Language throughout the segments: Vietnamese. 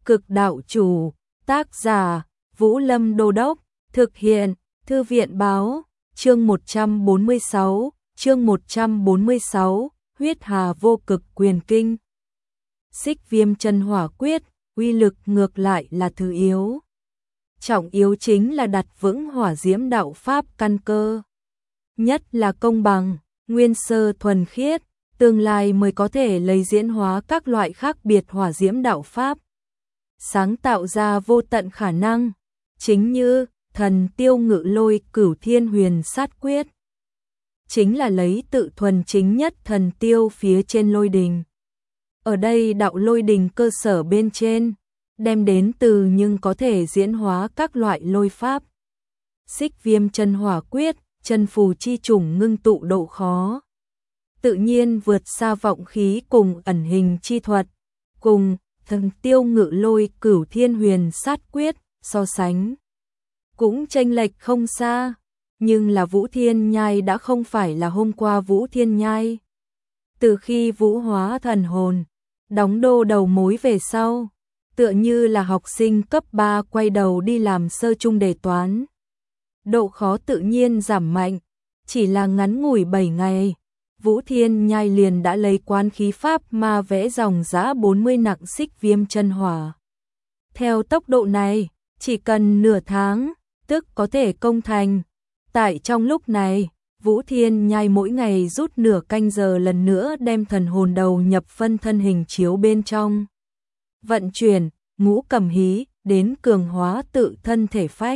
Cực đạo chủ, tác giả, Vũ Lâm Đô Đốc, thực hiện, Thư viện báo, chương 146, huyết hà vô cực quyền kinh. Xích viêm chân hỏa quyết, uy lực ngược lại là thứ yếu. Trọng yếu chính là đặt vững hỏa diễm đạo pháp căn cơ. Nhất là công bằng, nguyên sơ thuần khiết, tương lai mới có thể lấy diễn hóa các loại khác biệt hỏa diễm đạo pháp. Sáng tạo ra vô tận khả năng, chính như thần tiêu ngự lôi cửu thiên huyền sát quyết. Chính là lấy tự thuần chính nhất thần tiêu phía trên lôi đình. Ở đây đạo lôi đình cơ sở bên trên, đem đến từ nhưng có thể diễn hóa các loại lôi pháp. Xích viêm chân hỏa quyết, chân phù chi chủng ngưng tụ độ khó. Tự nhiên vượt xa vọng khí cùng ẩn hình chi thuật, cùng thần tiêu ngự lôi cửu thiên huyền sát quyết so sánh. Cũng chênh lệch không xa, nhưng là Vũ Thiên Nhai đã không phải là hôm qua Vũ Thiên Nhai. Từ khi vũ hóa thần hồn, đóng đô đầu mối về sau, tựa như là học sinh cấp 3 quay đầu đi làm sơ chung đề toán. Độ khó tự nhiên giảm mạnh, chỉ là ngắn ngủi 7 ngày, Vũ Thiên Nhai liền đã lấy quán khí pháp ma vẽ dòng giá 40 nặng xích viêm chân hỏa. Theo tốc độ này, chỉ cần nửa tháng, tức có thể công thành. Tại trong lúc này, Vũ Thiên Nhai mỗi ngày rút nửa canh giờ lần nữa đem thần hồn đầu nhập phân thân hình chiếu bên trong. Vận chuyển, ngũ cầm hí, đến cường hóa tự thân thể phách.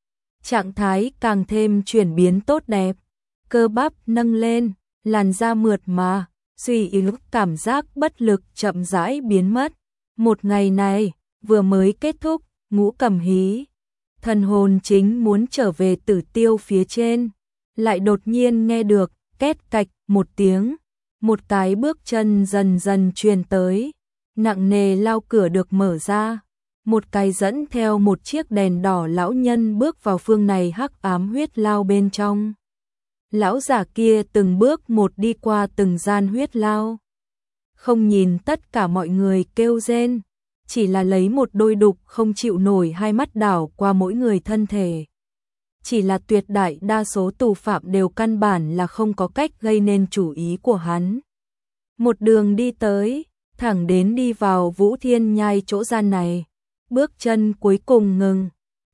Trạng thái càng thêm chuyển biến tốt đẹp, cơ bắp nâng lên, làn da mượt mà, suy yếu cảm giác bất lực chậm rãi biến mất. Một ngày này, vừa mới kết thúc, ngũ cầm hí. Thần hồn chính muốn trở về tử tiêu phía trên, lại đột nhiên nghe được, két cạch một tiếng, một cái bước chân dần dần truyền tới, nặng nề lao cửa được mở ra, một cái dẫn theo một chiếc đèn đỏ lão nhân bước vào phương này hắc ám huyết lao bên trong. Lão giả kia từng bước một đi qua từng gian huyết lao, không nhìn tất cả mọi người kêu rên, chỉ là lấy một đôi đục không chịu nổi hai mắt đảo qua mỗi người thân thể. Chỉ là tuyệt đại đa số tù phạm đều căn bản là không có cách gây nên chủ ý của hắn. Một đường đi tới, thẳng đến đi vào Vũ Thiên Nhai chỗ gian này, bước chân cuối cùng ngừng.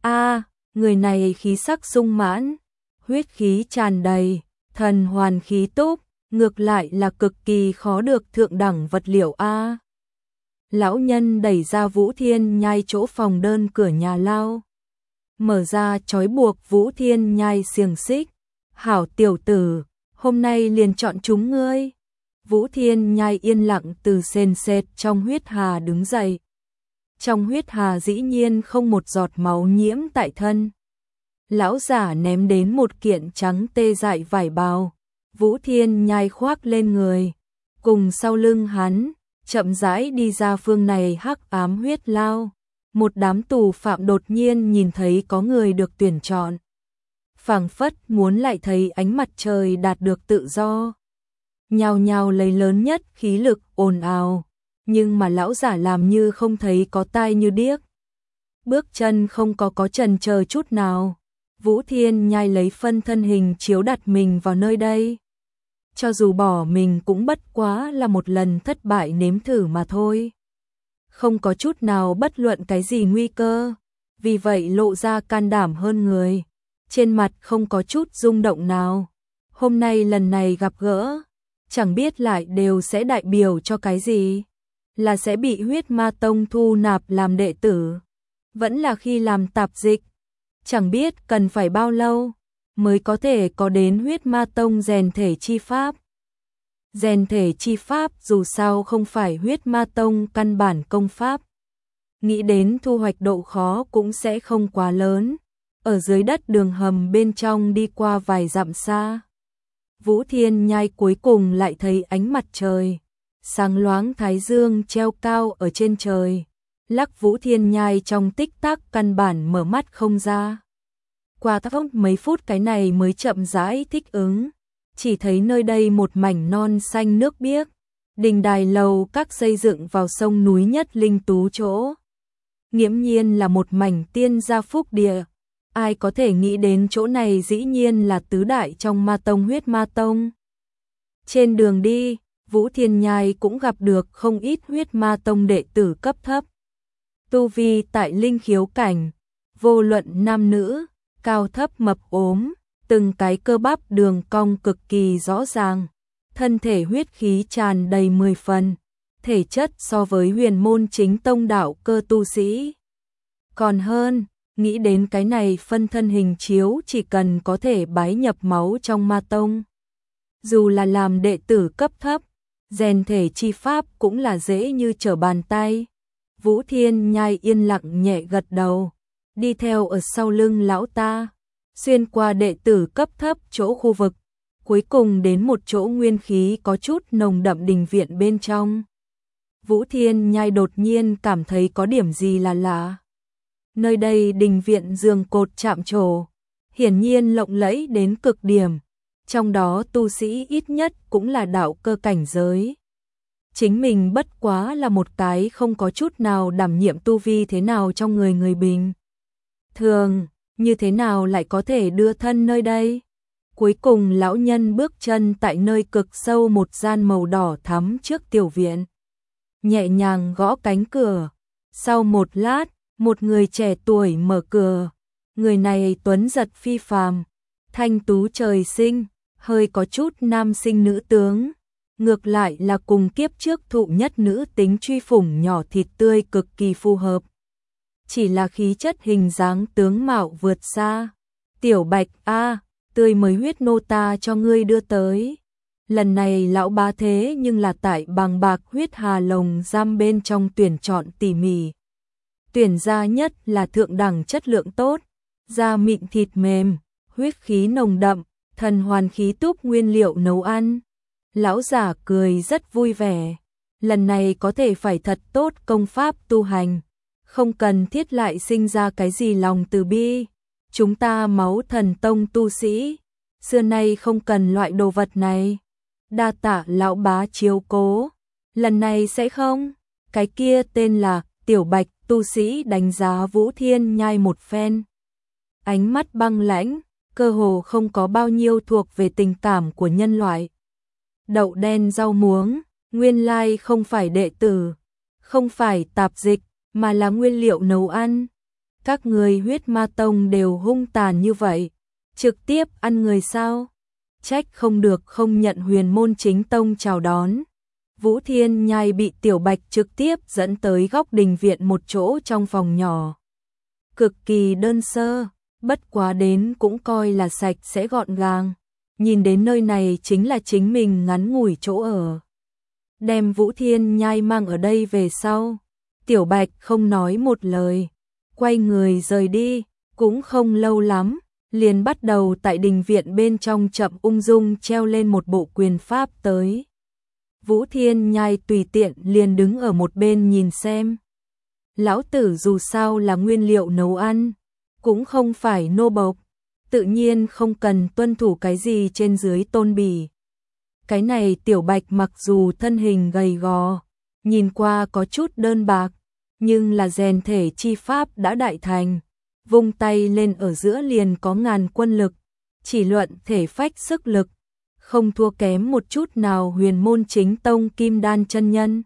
Người này khí sắc sung mãn, huyết khí tràn đầy, thần hoàn khí túc, ngược lại là cực kỳ khó được thượng đẳng vật liệu a. Lão nhân đẩy ra Vũ Thiên Nhai chỗ phòng đơn cửa nhà lao, mở ra trói buộc Vũ Thiên Nhai xiềng xích. Hảo tiểu tử, hôm nay liền chọn chúng ngươi. Vũ Thiên Nhai yên lặng từ sền sệt trong huyết hà đứng dậy. Trong huyết hà dĩ nhiên không một giọt máu nhiễm tại thân. Lão giả ném đến một kiện trắng tê dại vải bào, Vũ Thiên Nhai khoác lên người, cùng sau lưng hắn, chậm rãi đi ra phương này hắc ám huyết lao. Một đám tù phạm đột nhiên nhìn thấy có người được tuyển chọn, phảng phất muốn lại thấy ánh mặt trời đạt được tự do, nhào nhào lấy lớn nhất khí lực ồn ào, nhưng mà lão giả làm như không thấy có tai như điếc. Bước chân không có chần chờ chút nào, Vũ Thiên Nhai lấy phân thân hình chiếu đặt mình vào nơi đây. Cho dù bỏ mình cũng bất quá là một lần thất bại nếm thử mà thôi. Không có chút nào bất luận cái gì nguy cơ, vì vậy lộ ra can đảm hơn người. Trên mặt không có chút rung động nào. Hôm nay lần này gặp gỡ, chẳng biết lại đều sẽ đại biểu cho cái gì. Là sẽ bị huyết ma tông thu nạp làm đệ tử, vẫn là khi làm tạp dịch. Chẳng biết cần phải bao lâu mới có thể có đến huyết ma tông rèn thể chi pháp. Rèn thể chi pháp dù sao không phải huyết ma tông căn bản công pháp. Nghĩ đến thu hoạch độ khó cũng sẽ không quá lớn. Ở dưới đất đường hầm bên trong đi qua vài dặm xa, Vũ Thiên Nhai cuối cùng lại thấy ánh mặt trời. Sáng loáng thái dương treo cao ở trên trời. Lắc Vũ Thiên Nhai trong tích tắc căn bản mở mắt không ra. Qua thấp mấy phút cái này mới chậm rãi thích ứng. Chỉ thấy nơi đây một mảnh non xanh nước biếc, đình đài lầu các xây dựng vào sông núi nhất linh tú chỗ. nghiễm nhiên là một mảnh tiên gia phúc địa. Ai có thể nghĩ đến chỗ này dĩ nhiên là tứ đại trong ma tông Huyết Ma Tông. Trên đường đi, Vũ Thiên Nhai cũng gặp được không ít Huyết Ma Tông đệ tử cấp thấp. Tu vi tại linh khiếu cảnh, vô luận nam nữ, cao thấp mập ốm, từng cái cơ bắp đường cong cực kỳ rõ ràng, thân thể huyết khí tràn đầy 10 phần, thể chất so với huyền môn chính tông đạo cơ tu sĩ. Còn hơn, nghĩ đến cái này phân thân hình chiếu chỉ cần có thể bái nhập máu trong ma tông. Dù là làm đệ tử cấp thấp, rèn thể chi pháp cũng là dễ như trở bàn tay. Vũ Thiên Nhai yên lặng nhẹ gật đầu, đi theo ở sau lưng lão ta, xuyên qua đệ tử cấp thấp chỗ khu vực, cuối cùng đến một chỗ nguyên khí có chút nồng đậm đình viện bên trong. Vũ Thiên Nhai đột nhiên cảm thấy có điểm gì là lạ. Nơi đây đình viện giường cột chạm trổ, hiển nhiên lộng lẫy đến cực điểm, trong đó tu sĩ ít nhất cũng là đạo cơ cảnh giới. Chính mình bất quá là một cái không có chút nào đảm nhiệm tu vi thế nào trong người bình thường, như thế nào lại có thể đưa thân nơi đây. Cuối cùng lão nhân bước chân tại nơi cực sâu một gian màu đỏ thắm trước tiểu viện, nhẹ nhàng gõ cánh cửa. Sau một lát, một người trẻ tuổi mở cửa. Người này tuấn giật phi phàm, thanh tú trời sinh, hơi có chút nam sinh nữ tướng, ngược lại là cùng kiếp trước thụ nhất nữ tính truy phủng nhỏ thịt tươi cực kỳ phù hợp. Chỉ là khí chất hình dáng tướng mạo vượt xa. Tiểu Bạch a, tươi mới huyết nô ta cho ngươi đưa tới. Lần này lão bá thế nhưng là tại bàng bạc huyết hà lồng giam bên trong tuyển chọn tỉ mỉ. Tuyển ra nhất là thượng đẳng chất lượng tốt, da mịn thịt mềm, huyết khí nồng đậm, thần hoàn khí túc nguyên liệu nấu ăn. Lão giả cười rất vui vẻ, lần này có thể phải thật tốt công pháp tu hành, không cần thiết lại sinh ra cái gì lòng từ bi. Chúng ta máu thần tông tu sĩ, xưa nay không cần loại đồ vật này. Đa tạ lão bá chiếu cố, lần này sẽ không. Cái kia tên là Tiểu Bạch tu sĩ đánh giá Vũ Thiên Nhai một phen. Ánh mắt băng lãnh, cơ hồ không có bao nhiêu thuộc về tình cảm của nhân loại. Đậu đen rau muống, nguyên lai không phải đệ tử, không phải tạp dịch, mà là nguyên liệu nấu ăn. Các người Huyết Ma Tông đều hung tàn như vậy, trực tiếp ăn người sao? Trách không được không nhận huyền môn chính tông chào đón. Vũ Thiên Nhai bị Tiểu Bạch trực tiếp dẫn tới góc đình viện một chỗ trong phòng nhỏ. Cực kỳ đơn sơ, bất quá đến cũng coi là sạch sẽ gọn gàng. Nhìn đến nơi này chính là chính mình ngắn ngủi chỗ ở. Đem Vũ Thiên Nhai mang ở đây về sau, Tiểu Bạch không nói một lời, quay người rời đi, cũng không lâu lắm, liền bắt đầu tại đình viện bên trong chậm ung dung treo lên một bộ quyền pháp tới. Vũ Thiên Nhai tùy tiện liền đứng ở một bên nhìn xem. Lão tử dù sao là nguyên liệu nấu ăn, cũng không phải nô bộc, tự nhiên không cần tuân thủ cái gì trên dưới tôn bỉ. Cái này Tiểu Bạch mặc dù thân hình gầy gò, nhìn qua có chút đơn bạc, nhưng là rèn thể chi pháp đã đại thành, vung tay lên ở giữa liền có ngàn quân lực, chỉ luận thể phách sức lực, không thua kém một chút nào huyền môn chính tông Kim Đan chân nhân.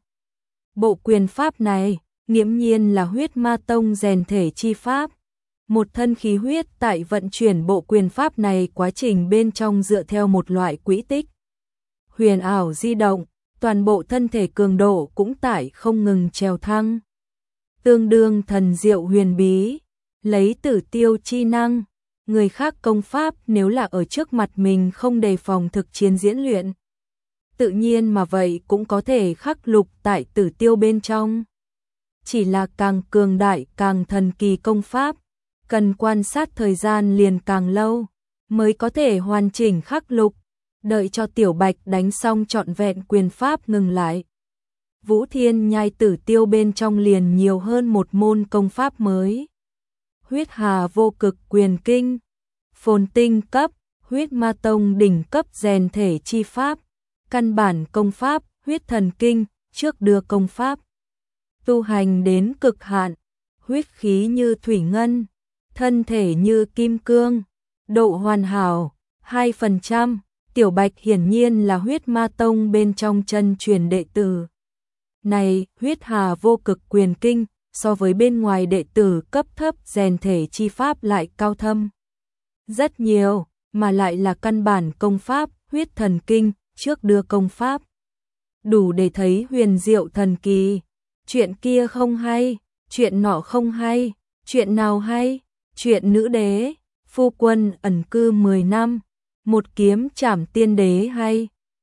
Bộ quyền pháp này, nghiễm nhiên là Huyết Ma Tông rèn thể chi pháp. Một thân khí huyết tại vận chuyển bộ quyền pháp này quá trình bên trong dựa theo một loại quỹ tích huyền ảo di động, toàn bộ thân thể cường độ cũng tại không ngừng trèo thăng. Tương đương thần diệu huyền bí, lấy tử tiêu chi năng, người khác công pháp nếu là ở trước mặt mình không đề phòng thực chiến diễn luyện, tự nhiên mà vậy cũng có thể khắc lục tại tử tiêu bên trong. Chỉ là càng cường đại càng thần kỳ công pháp, cần quan sát thời gian liền càng lâu, mới có thể hoàn chỉnh khắc lục. Đợi cho Tiểu Bạch đánh xong trọn vẹn quyền pháp ngừng lại, Vũ Thiên Nhai tử tiêu bên trong liền nhiều hơn một môn công pháp mới. Huyết Hà Vô Cực Quyền Kinh, phồn tinh cấp, Huyết Ma Tông đỉnh cấp rèn thể chi pháp, căn bản công pháp, Huyết Thần Kinh, trước đưa công pháp tu hành đến cực hạn, huyết khí như thủy ngân, thân thể như kim cương, độ hoàn hảo 2%. Tiểu Bạch hiển nhiên là huyết ma tông bên trong chân truyền đệ tử. Này, huyết hà vô cực quyền kinh, so với bên ngoài đệ tử cấp thấp rèn thể chi pháp lại cao thâm rất nhiều, mà lại là căn bản công pháp, huyết thần kinh, trước đưa công pháp. Đủ để thấy huyền diệu thần kỳ. Chuyện kia không hay, chuyện nọ không hay, chuyện nào hay? Chuyện nữ đế, phu quân ẩn cư 10 năm, một kiếm trảm tiên đế hay.